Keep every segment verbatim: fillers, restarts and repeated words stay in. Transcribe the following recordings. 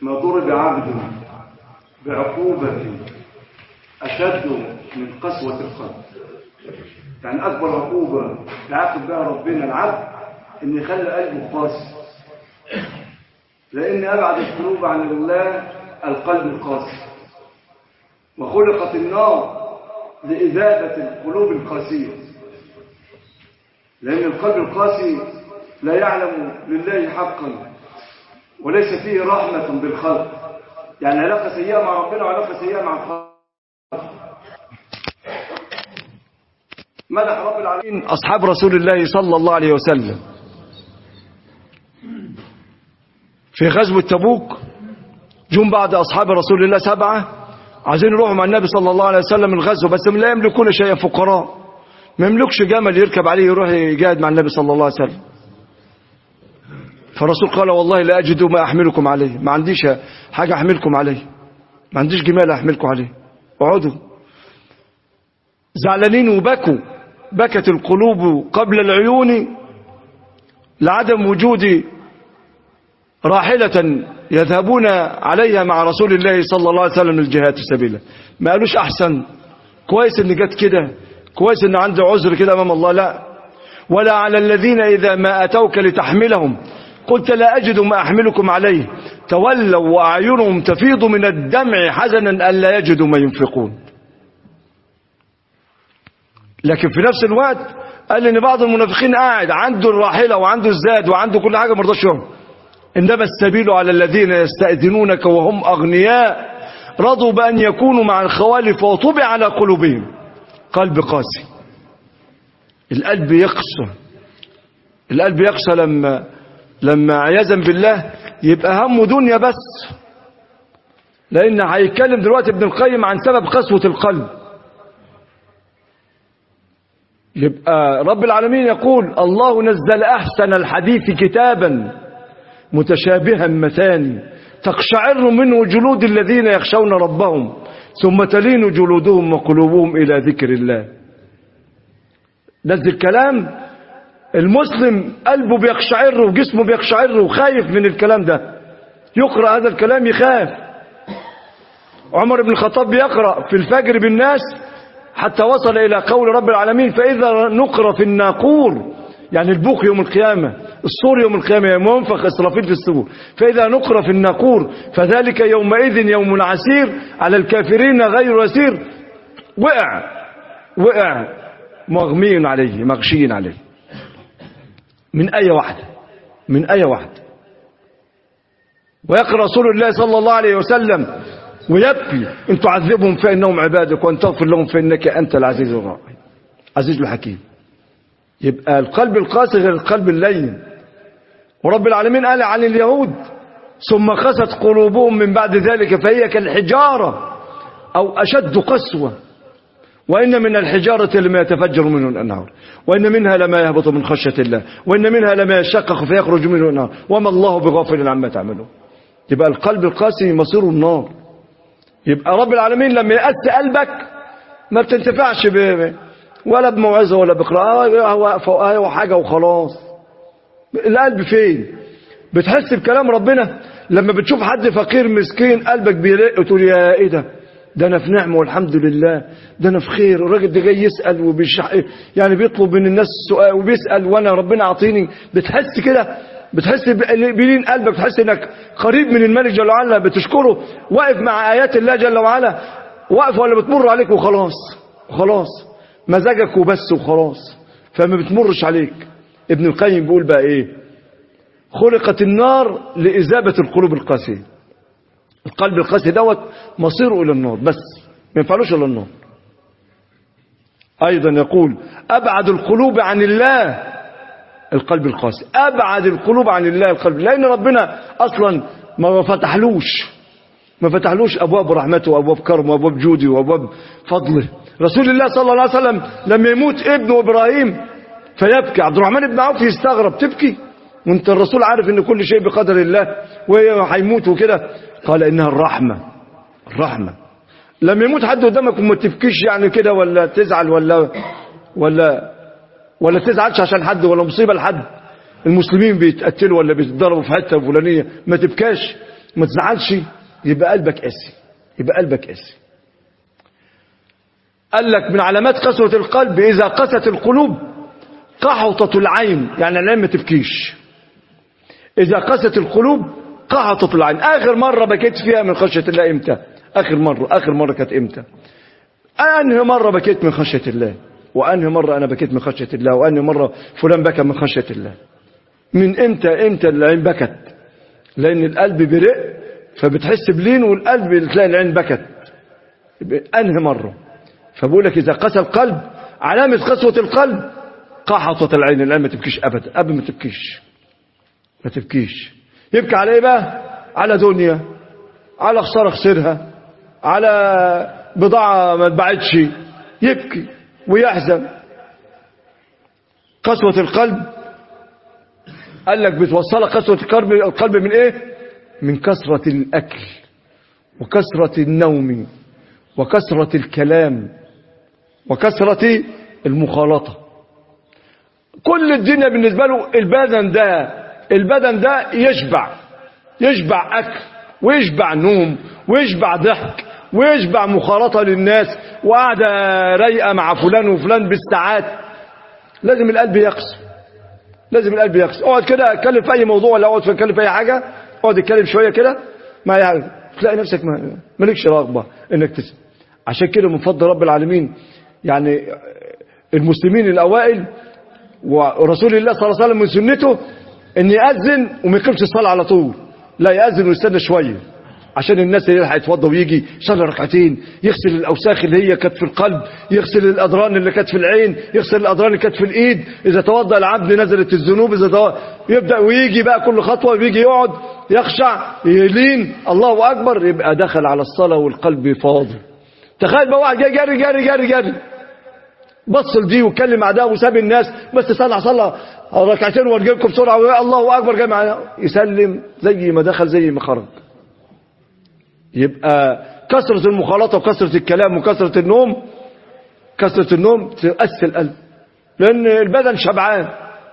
ما ضرب عبد بعقوبة أشد من قسوة القلب. يعني أكبر عقوبة يعاقب بها ربنا العبد إن يخلي قلبه قاسي، لأن أبعد القلوب عن الله القلب القاسي، وخلقت النار لإذابة القلوب القاسية، لأن القلب القاسي لا يعلم لله حقا وليس فيه رحمة بالخلق. يعني علاقة سيئة مع ربنا وعلاقة سيئة مع الخلق. مدح رب العالمين أصحاب رسول الله صلى الله عليه وسلم في غزوة تبوك. جم بعد أصحاب رسول الله سبعة عايزين يروحوا مع النبي صلى الله عليه وسلم الغزو، بس لا يملكون شيئا، فقراء، ما يملكش جمل يركب عليه يروح يجاهد مع النبي صلى الله عليه وسلم. فالرسول قال والله لا أجد ما أحملكم عليه، ما عنديش حاجة أحملكم عليه، ما عنديش جمال أحملكم عليه، اقعدوا. زعلانين وبكوا، بكت القلوب قبل العيون لعدم وجود راحلة يذهبون عليها مع رسول الله صلى الله عليه وسلم الجهاد في سبيله. ما قالوش أحسن كويس إن جت كده، كويس إن عنده عذر كده أمام الله، لا. ولا على الذين إذا ما أتوك لتحملهم قلت لا أجد ما أحملكم عليه تولوا وأعينهم تفيض من الدمع حزنا ألا يجدوا ما ينفقون. لكن في نفس الوقت قال إن بعض المنافقين قاعد عنده الراحلة وعنده الزاد وعنده كل حاجة ما رضاش يوم. إنما السبيل على الذين يستأذنونك وهم أغنياء رضوا بأن يكونوا مع الخوالف وطبع على قلوبهم. قلب قاسي، القلب يقسى، القلب يقسى لما لما عياذا بالله يبقى همه دنيا بس. لأن هيتكلم دلوقتي ابن القيم عن سبب قسوة القلب. يبقى رب العالمين يقول الله نزل أحسن الحديث كتابا متشابها مثاني تقشعر منه جلود الذين يخشون ربهم ثم تلين جلودهم وقلوبهم إلى ذكر الله. نزل كلام المسلم قلبه بيقشعر وجسمه بيقشعر وخايف من الكلام ده، يقرأ هذا الكلام يخاف. عمر بن الخطاب بيقرأ في الفجر بالناس حتى وصل إلى قول رب العالمين فإذا نقر في الناقور، يعني البوق يوم القيامة، الصور يوم القيامة يوم ينفخ إسرافيل في الصور، فإذا نقر في الناقور فذلك يومئذ يوم عسير على الكافرين غير يسير. وقع وقع مغمي عليه، مغشي عليه من آية واحدة، من آية واحدة. ويقرأ رسول الله صلى الله عليه وسلم ويبكي إن تعذبهم فإنهم عبادك وإن تغفر لهم فإنك أنت العزيز الرحيم عزيز الحكيم. يبقى القلب القاسي غير القلب اللين. ورب العالمين قال عن اليهود ثم قست قلوبهم من بعد ذلك فهي كالحجارة أو أشد قسوة وإن من الحجارة لما يتفجر منه الأنهار وإن منها لما يهبط من خشية الله وإن منها لما يشقق فيخرج منه النار وما الله بغافل عما تعملون. يبقى القلب القاسي مصيره النار. يبقى رب العالمين لما يقسي قلبك ما بتنتفعش ب ولا بموعظة ولا بقراءة أو حاجة وخلاص. القلب فين؟ بتحس بكلام ربنا لما بتشوف حد فقير مسكين قلبك بيرق وتقول يا ايه ده ده انا في نعمه والحمد لله، ده انا في خير. الراجل ده جاي يسأل وبيشح يعني بيطلب من الناس السؤال وبيسأل وانا ربنا عطيني. بتحس كده، بتحس بلين قلبك، بتحس انك قريب من الملك جل وعلا، بتشكره، واقف مع آيات الله جل وعلا، واقف ولا بتمر عليك وخلاص وخلاص مزاجك وبس وخلاص، فما بتمرش عليك. ابن القيم بيقول بقى ايه؟ خلقت النار لإذابة القلوب القاسية. القلب القاسي دوت مصيره إلى النار، بس ما ينفعلوش إلى النار. أيضا يقول أبعد القلوب عن الله القلب القاسي، أبعد القلوب عن الله القلب، لأن ربنا أصلا ما فتحلوش ما فتحلوش أبواب رحمته وأبواب كرمه وأبواب جوده وأبواب فضله. رسول الله صلى الله عليه وسلم لما يموت ابنه إبراهيم فيبكي، عبد الرحمن بن عوف يستغرب، تبكي وانت الرسول عارف ان كل شيء بقدر الله وهيموت وكده؟ قال انها الرحمة. الرحمة لما يموت حد قدامك وما تبكيش يعني كده، ولا تزعل ولا ولا ولا تزعلش عشان حد ولا مصيبة لحد، المسلمين بيتقتلوا ولا بيتضربوا في حتة فلانية ما تبكاش، ما تزعلش، يبقى قلبك قاسي، يبقى قلبك قاسي. قال لك من علامات قسوة القلب إذا قست القلوب قحطت العين، يعني العين ما تبكيش. إذا قست القلوب قحطت العين. آخر مرة بكيت فيها من خشية الله إمتى؟ آخر مرة آخر مرة كانت إمتى؟ أنهي مرة بكيت من خشية الله، وأنهي مرة أنا بكيت من خشية الله، وأنهي مرة فلان بكى من خشية الله. من إمتى إمتى العين بكت؟ لأن القلب برق فبتحس بلين، والقلب تلاقي العين بكت. أنهي مرة؟ فبقول لك إذا قسى القلب، علامة قسوة القلب قحطت العين، العين ما تبكيش أبدا، أبدا ما تبكيش، ما تبكيش. يبكي على إيه بقى؟ على دنيا، على خسارة خسرها، على بضاعة ما اتباعتش، يبكي ويحزن. قسوة القلب قال لك بتوصلك قسوة القلب القلب من إيه؟ من كثرة الأكل وكثرة النوم وكثرة الكلام وكثرة المخالطة. كل الدنيا بالنسبة له البدن ده، البدن ده يشبع، يشبع أكل ويشبع نوم ويشبع ضحك ويشبع مخالطة للناس وقاعدة رايقة مع فلان وفلان بالساعات. لازم القلب يقسى، لازم القلب يقسى. اقعد كده اتكلم في اي موضوع، ولا اقعد اتكلم في اي حاجة، اقعد اتكلم شوية كده ما يعني تلاقي نفسك ما مالكش رغبة انك تسمع. عشان كده من فضل رب العالمين يعني المسلمين الاوائل ورسول الله صلى الله عليه وسلم من سنته ان يأذن وما يقيمش الصلاة على طول، لا يأذن ويستنى شوية عشان الناس اللي يلحق يتوضى ويجي يصلي ركعتين، يغسل الاوساخ اللي هي كانت في القلب، يغسل الاضران اللي كانت في العين، يغسل الاضران اللي كانت في الايد. اذا توضى العبد نزلت الذنوب، اذا توضى يبدا ويجي بقى كل خطوه ويجي يقعد يخشع يلين الله اكبر، يبقى دخل على الصلاه والقلب فاضي. تخيل بقى واحد جاي جري جري جري جري بص لدي واتكلم مع ده وساب الناس، بس صلى صلى ركعتين وارجع لكم بسرعه الله اكبر، جاي معانا يسلم زي ما دخل زي ما خرج. يبقى كثرة المخالطة وكثرة الكلام وكثرة النوم، كثرة النوم تؤسي القلب، لأن البدن شبعان.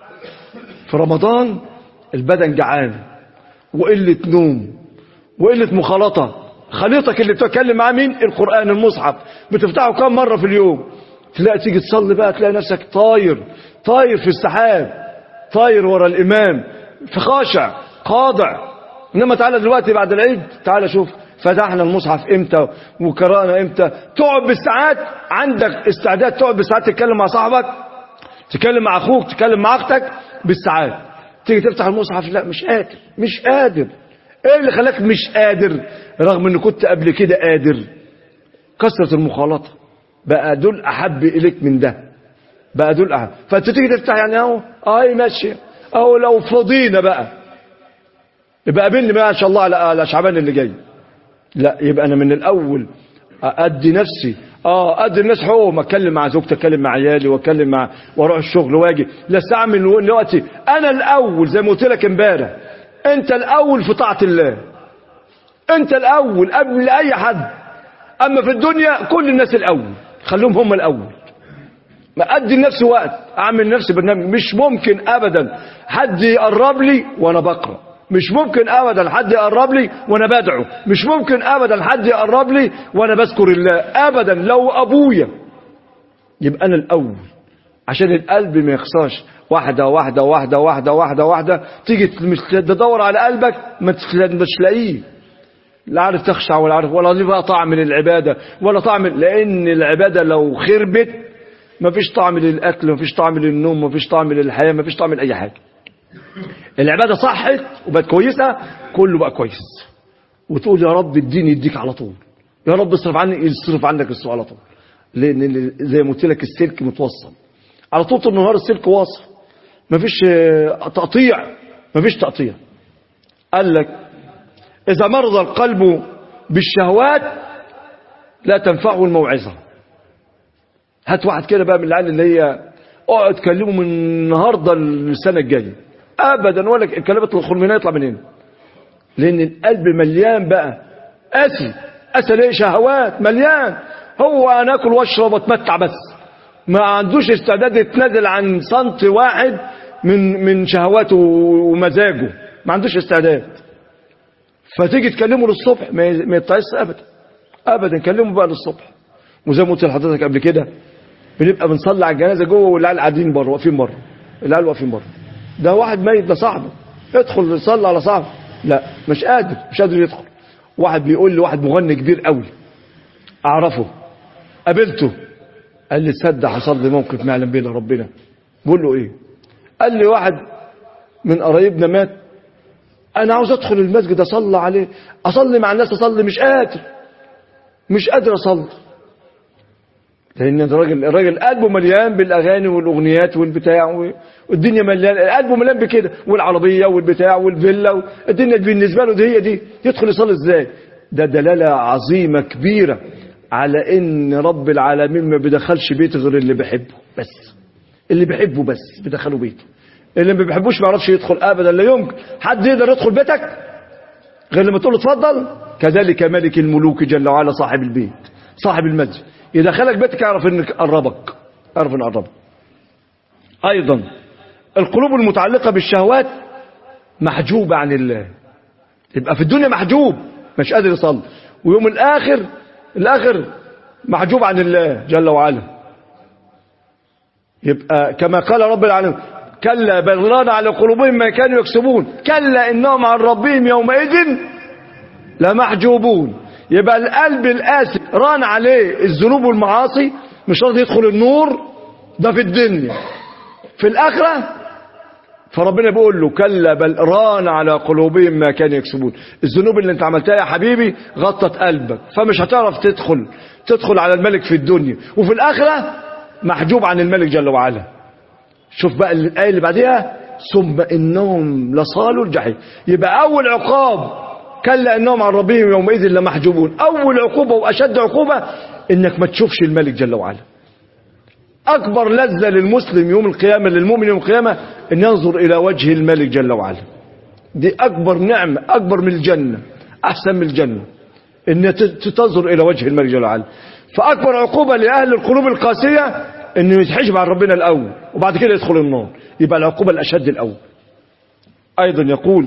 في رمضان البدن جعان وقلة نوم وقلة مخالطة. خليطك اللي بتتكلم معاه مين؟ القرآن، المصحف، بتفتحه كم مرة في اليوم. تلاقي تيجي تصلي بقى تلاقي نفسك طاير طاير في السحاب، طاير ورا الإمام، في خاشع خاضع. إنما تعالى دلوقتي بعد العيد، تعالى شوف فتحنا المصحف امتى وقرانا امتى. تقعد بالساعات، عندك استعداد تقعد بالساعات تتكلم مع صاحبك، تتكلم مع اخوك، تتكلم مع اختك بالساعات. تيجي تفتح المصحف لا مش قادر، مش قادر. ايه اللي خلاك مش قادر رغم ان كنت قبل كده قادر؟ كثرة المخالطة. بقى دول احب اليك من ده، بقى دول احب. فانت تيجي تفتح يعني اهو اهي ماشيه اهو، لو فضينا بقى يبقى قابلني بقى ان شاء الله على شعبان اللي جاي. لا، يبقى انا من الاول ادي نفسي اه ادي الناس حقوقهم، اتكلم مع زوجتي، اتكلم مع عيالي، واتكلم مع واروح الشغل واجي. لا استعمل دلوقتي انا الاول زي ما قلت لك امبارح، انت الاول في طاعه الله، انت الاول قبل اي حد. اما في الدنيا كل الناس الاول، خليهم هم الاول. ما ادي لنفسي وقت، اعمل نفسي برنامج. مش ممكن ابدا حد يقرب لي وانا بقرا، مش ممكن ابدا حد يقرب لي وانا بدعو، مش ممكن ابدا حد يقرب لي وانا بذكر الله ابدا. لو ابويا يبقى انا الاول، عشان القلب ما يخساش. واحده واحده واحده واحده واحده واحده تيجي تدور على قلبك ما تلاقيه، لا عارف تخشع ولا عارف ولا ليه بقى طعم للعباده ولا طعم. لان العباده لو خربت ما فيش طعم للاكل، ما فيش طعم للنوم، ما فيش طعم للحياه، ما فيش طعم لاي حاجه. العبادة صحت وبقت كويسة كله بقى كويس، وتقول يا رب الدين يديك على طول، يا رب اصرف عني يصرف عنك السوء على طول. لأن زي ما قلت لك السلك متوصل على طول، طول النهار السلك واصل، مفيش تقطيع، مفيش تقطيع. قال لك إذا مرض القلب بالشهوات لا تنفعه الموعظة. هات واحد كده بقى من العيال اللي هي اقعد تكلمه من النهارده للسنه الجايه ابدا، ولا الكلمات الخرمانيه يطلع من هنا. لان القلب مليان بقى قاسي. قاسي ليه؟ شهوات مليان. هو انا اكل واشرب واتمتع بس، ما عندوش استعداد يتنازل عن سنت واحد من من شهواته ومزاجه، ما عندوش استعداد. فتيجي تكلمه للصبح ما يطلعش ابدا ابدا، كلمه بقى للصبح. وزي ما قلت لحضرتك قبل كده بنبقى بنصلي على الجنازه جوه والعيال قاعدين بره واقفين بره، العيال واقفين بره. ده واحد ميت ده صاحبه، ادخل يصلي على صاحبه، لا مش قادر مش قادر يدخل. واحد بيقول لي واحد مغني كبير قوي اعرفه قابلته، قال لي تصدق حصل لي موقف ما يعلم بينا ربنا. بقول له ايه؟ قال لي واحد من قرايبنا مات، انا عاوز ادخل المسجد اصلي عليه، اصلي مع الناس، اصلي مش قادر مش قادر اصلي، لان الراجل الراجل قلبه مليان بالاغاني والاغنيات والبتاع والدنيا مليان، قلبه مليان بكده، والعربيه والبتاع والفيلا، الدنيا بالنسبه له دي هي دي، يدخل يصلي ازاي؟ ده دلاله عظيمه كبيره على ان رب العالمين ما بيدخلش بيت غير اللي بيحبه بس، اللي بيحبه بس بيدخله بيته، اللي ما بيحبوش ما يعرفش يدخل ابدا. لا يمكن حد يقدر يدخل بيتك غير لما تقول له اتفضل. كذلك ملك الملوك جل وعلا صاحب البيت صاحب المسجد يدخلك بيتك يعرف انك قربك، يعرف ان قربك. ايضا القلوب المتعلقه بالشهوات محجوبه عن الله، يبقى في الدنيا محجوب مش قادر يصلي، ويوم الاخر الاخر محجوب عن الله جل وعلا. يبقى كما قال رب العالمين كلا بل ران على قلوبهم ما كانوا يكسبون كلا انهم عن ربهم يومئذ لمحجوبون. يبقى القلب القاسي ران عليه الذنوب والمعاصي، مش راضي يدخل النور، ده في الدنيا. في الاخره فربنا بيقول له كلا بل ران على قلوبهم ما كانوا يكسبون. الذنوب اللي انت عملتها يا حبيبي غطت قلبك، فمش هتعرف تدخل تدخل على الملك في الدنيا، وفي الاخره محجوب عن الملك جل وعلا. شوف بقى الايه اللي بعديها ثم انهم لصالوا الجحيم. يبقى اول عقاب كلا انهم عن ربهم يومئذ لمحجوبون، اول عقوبه واشد عقوبه انك ما تشوفش الملك جل وعلا. اكبر لذه للمسلم يوم القيامه، للمؤمن يوم القيامه، ان ينظر الى وجه الملك جل وعلا. دي اكبر نعمه، اكبر من الجنه، احسن من الجنه، ان تنظر الى وجه الملك جل وعلا. فاكبر عقوبه لاهل القلوب القاسيه انه يتحجب عن ربنا الاول وبعد كده يدخل النار، يبقى العقوبه الاشد الاول. ايضا يقول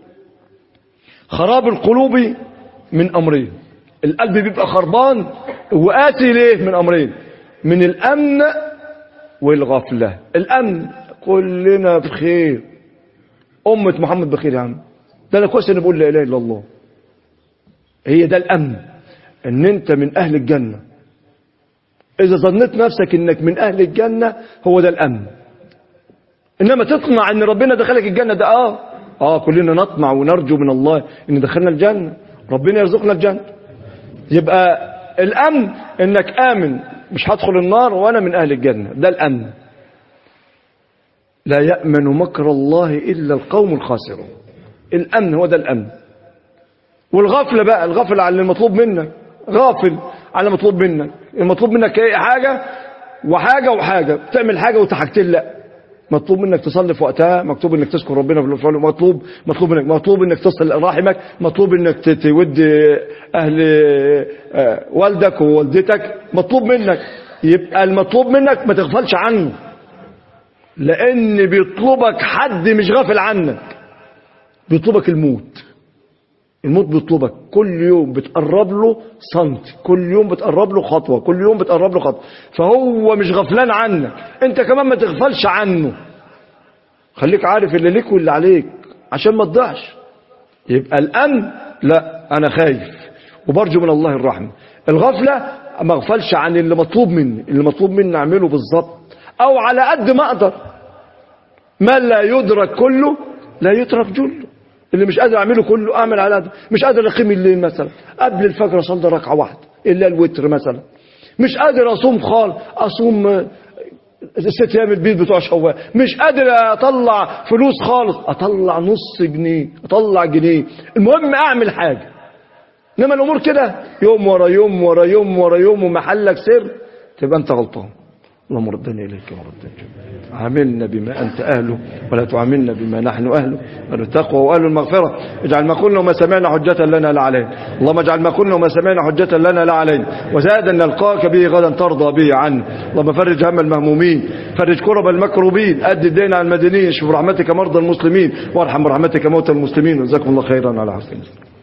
خراب القلوب من امرين، القلب بيبقى خربان وقاسي ليه؟ من امرين، من الامن والغفله. الامن كلنا بخير، امه محمد بخير يا عم، ده انا كويس اني بقول لا اله الا الله، هي ده الامن، ان انت من اهل الجنه. اذا ظنيت نفسك انك من اهل الجنه هو ده الامن. انما تطمع ان ربنا دخلك الجنه، ده اه اه كلنا نطمع ونرجو من الله ان دخلنا الجنه، ربنا يرزقنا الجنه. يبقى الامن انك امن مش هدخل النار وانا من اهل الجنه، ده الامن. لا يأمن مكر الله الا القوم الخاسرون. الامن هو ده الامن. والغفله بقى، الغفله على المطلوب منك، غافل على المطلوب منك. المطلوب منك ايه؟ حاجه وحاجه وحاجه، بتعمل حاجه وتحاجتين لا. مطلوب منك تصلي في وقتها، مكتوب انك تذكر ربنا في الفعل، مطلوب مطلوب منك مطلوب انك تصل رحمك، مطلوب انك تود اهل والدك ووالدتك، مطلوب منك. يبقى المطلوب منك ما تغفلش عنه، لان بيطلبك حد مش غافل عنك، بيطلبك الموت. الموت بيطلبك كل يوم، بتقرب له سنتي، كل يوم بتقرب له خطوة، كل يوم بتقرب له خطوة، فهو مش غفلان عنك، انت كمان ما تغفلش عنه. خليك عارف اللي ليك واللي عليك عشان ما تضيعش. يبقى الأمن لا، انا خايف وبرجو من الله الرحمة. الغفلة ما اغفلش عن اللي مطلوب مني، اللي مطلوب مني اعمله بالظبط او على قد ما اقدر. ما لا يدرك كله لا يترك جله. اللي مش قادر اعمله كله اعمل على قد. مش قادر اقيم الليل مثلا قبل الفجر اصلي ركعه واحده الا الوتر مثلا. مش قادر اصوم خالص اصوم ست ايام البيت بتوع شوال. مش قادر اطلع فلوس خالص اطلع نص جنيه، اطلع جنيه، المهم اعمل حاجه. انما الامور كده يوم ورا يوم ورا يوم ورا يوم ومحلك سر، تبقى انت غلطان. اللهم ردنا إليك وردا جميلا. عاملنا بما أنت أهله ولا تعاملنا بما نحن أهله، أهل التقوى وأهل المغفرة. اجعل ما قلنا وما سمعنا حجة لنا لا علينا. اللهم اجعل ما قلنا وما سمعنا حجة لنا لا علينا، وزادا نلقاك به غدا ترضى به عنا. اللهم فرج هم المهمومين، فرج كرب المكروبين، أد الدين على المدينين، اشف برحمتك مرضى المسلمين، وارحم برحمتك موتى المسلمين. وجزاكم الله خيرا على حسن